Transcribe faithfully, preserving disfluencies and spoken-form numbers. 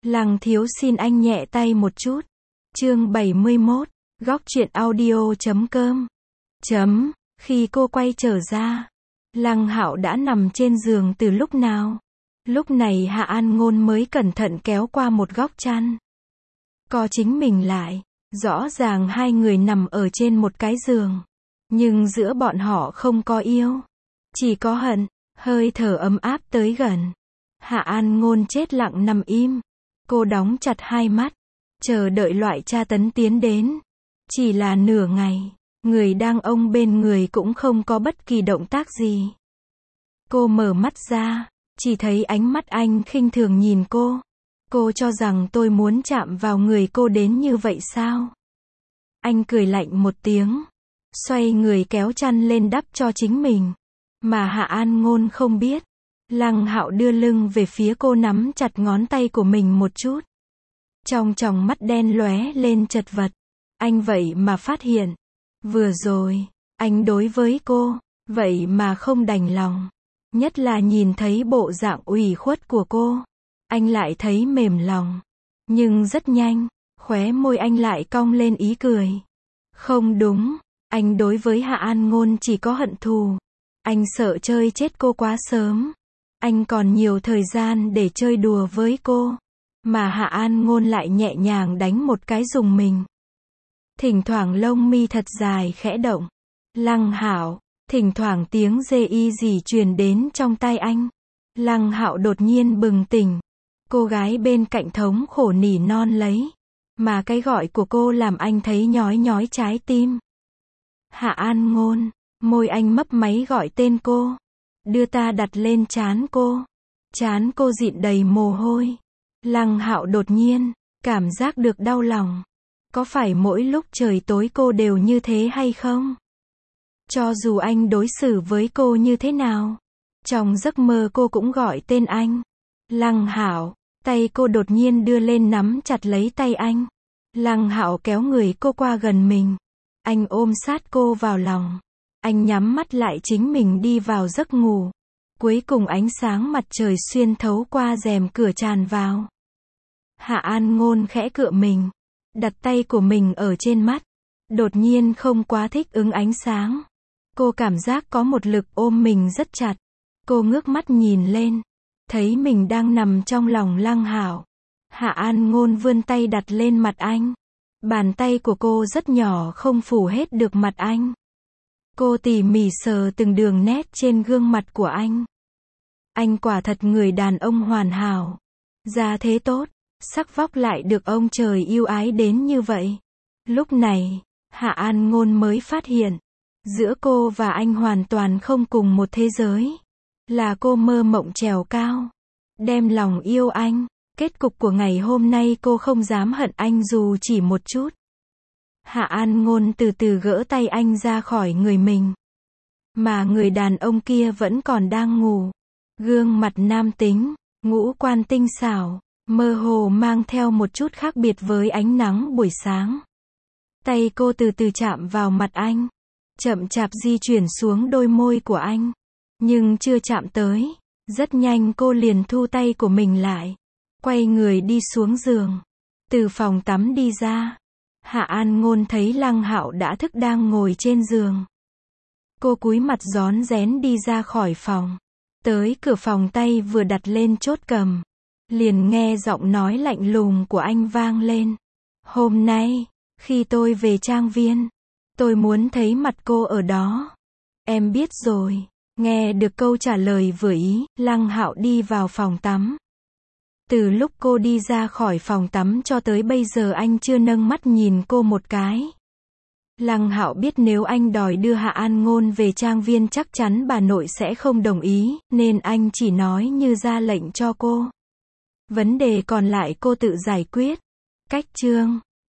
Lăng thiếu xin anh nhẹ tay một chút. Chương bảy mươi mốt, góc truyện audio chấm com. Chấm, khi cô quay trở ra, Lăng Hạo đã nằm trên giường từ lúc nào. Lúc này Hạ An Ngôn mới cẩn thận kéo qua một góc chăn, co chính mình lại. Rõ ràng hai người nằm ở trên một cái giường, nhưng giữa bọn họ không có yêu, chỉ có hận. Hơi thở ấm áp tới gần. Hạ An Ngôn chết lặng nằm im. Cô đóng chặt hai mắt, chờ đợi loại tra tấn tiến đến. Chỉ là nửa ngày, người đang ôm bên người cũng không có bất kỳ động tác gì. Cô mở mắt ra, chỉ thấy ánh mắt anh khinh thường nhìn cô. Cô cho rằng tôi muốn chạm vào người cô đến như vậy sao? Anh cười lạnh một tiếng, xoay người kéo chăn lên đắp cho chính mình. Mà Hạ An Ngôn không biết, Lăng Hạo đưa lưng về phía cô, nắm chặt ngón tay của mình một chút. Trong tròng mắt đen lóe lên chật vật. Anh vậy mà phát hiện, vừa rồi, anh đối với cô, vậy mà không đành lòng. Nhất là nhìn thấy bộ dạng ủy khuất của cô, anh lại thấy mềm lòng. Nhưng rất nhanh, khóe môi anh lại cong lên ý cười. Không đúng, anh đối với Hạ An Ngôn chỉ có hận thù. Anh sợ chơi chết cô quá sớm. Anh còn nhiều thời gian để chơi đùa với cô. Mà Hạ An Ngôn lại nhẹ nhàng đánh một cái dùng mình. Thỉnh thoảng lông mi thật dài khẽ động. Lăng Hạo, thỉnh thoảng tiếng dê y gì truyền đến trong tai anh. Lăng Hạo đột nhiên bừng tỉnh. Cô gái bên cạnh thống khổ nỉ non lấy. Mà cái gọi của cô làm anh thấy nhói nhói trái tim. Hạ An Ngôn. Môi anh mấp máy gọi tên cô. Đưa ta đặt lên trán cô. Trán cô dịn đầy mồ hôi. Lăng Hạo đột nhiên cảm giác được đau lòng. Có phải mỗi lúc trời tối cô đều như thế hay không? Cho dù anh đối xử với cô như thế nào, trong giấc mơ cô cũng gọi tên anh. Lăng Hạo. Tay cô đột nhiên đưa lên nắm chặt lấy tay anh. Lăng Hạo kéo người cô qua gần mình. Anh ôm sát cô vào lòng. Anh nhắm mắt lại chính mình đi vào giấc ngủ. Cuối cùng ánh sáng mặt trời xuyên thấu qua rèm cửa tràn vào. Hạ An Ngôn khẽ cựa mình, đặt tay của mình ở trên mắt. Đột nhiên không quá thích ứng ánh sáng. Cô cảm giác có một lực ôm mình rất chặt. Cô ngước mắt nhìn lên, thấy mình đang nằm trong lòng Lăng Hạo. Hạ An Ngôn vươn tay đặt lên mặt anh. Bàn tay của cô rất nhỏ, không phủ hết được mặt anh. Cô tỉ mỉ sờ từng đường nét trên gương mặt của anh. Anh quả thật người đàn ông hoàn hảo. Da thế tốt, sắc vóc lại được ông trời yêu ái đến như vậy. Lúc này, Hạ An Ngôn mới phát hiện, giữa cô và anh hoàn toàn không cùng một thế giới. Là cô mơ mộng trèo cao, đem lòng yêu anh. Kết cục của ngày hôm nay cô không dám hận anh dù chỉ một chút. Hạ An Ngôn từ từ gỡ tay anh ra khỏi người mình. Mà người đàn ông kia vẫn còn đang ngủ. Gương mặt nam tính, ngũ quan tinh xảo, mơ hồ mang theo một chút khác biệt với ánh nắng buổi sáng. Tay cô từ từ chạm vào mặt anh, chậm chạp di chuyển xuống đôi môi của anh. Nhưng chưa chạm tới, rất nhanh cô liền thu tay của mình lại, quay người đi xuống giường. Từ phòng tắm đi ra, Hạ An Ngôn thấy Lăng Hạo đã thức đang ngồi trên giường. Cô cúi mặt rón rén đi ra khỏi phòng. Tới cửa phòng tay vừa đặt lên chốt cầm, liền nghe giọng nói lạnh lùng của anh vang lên. Hôm nay, khi tôi về trang viên, tôi muốn thấy mặt cô ở đó. Em biết rồi. Nghe được câu trả lời vừa ý, Lăng Hạo đi vào phòng tắm. Từ lúc cô đi ra khỏi phòng tắm cho tới bây giờ anh chưa nâng mắt nhìn cô một cái. Lăng Hạo biết nếu anh đòi đưa Hạ An Ngôn về trang viên chắc chắn bà nội sẽ không đồng ý, nên anh chỉ nói như ra lệnh cho cô. Vấn đề còn lại cô tự giải quyết. Cách chương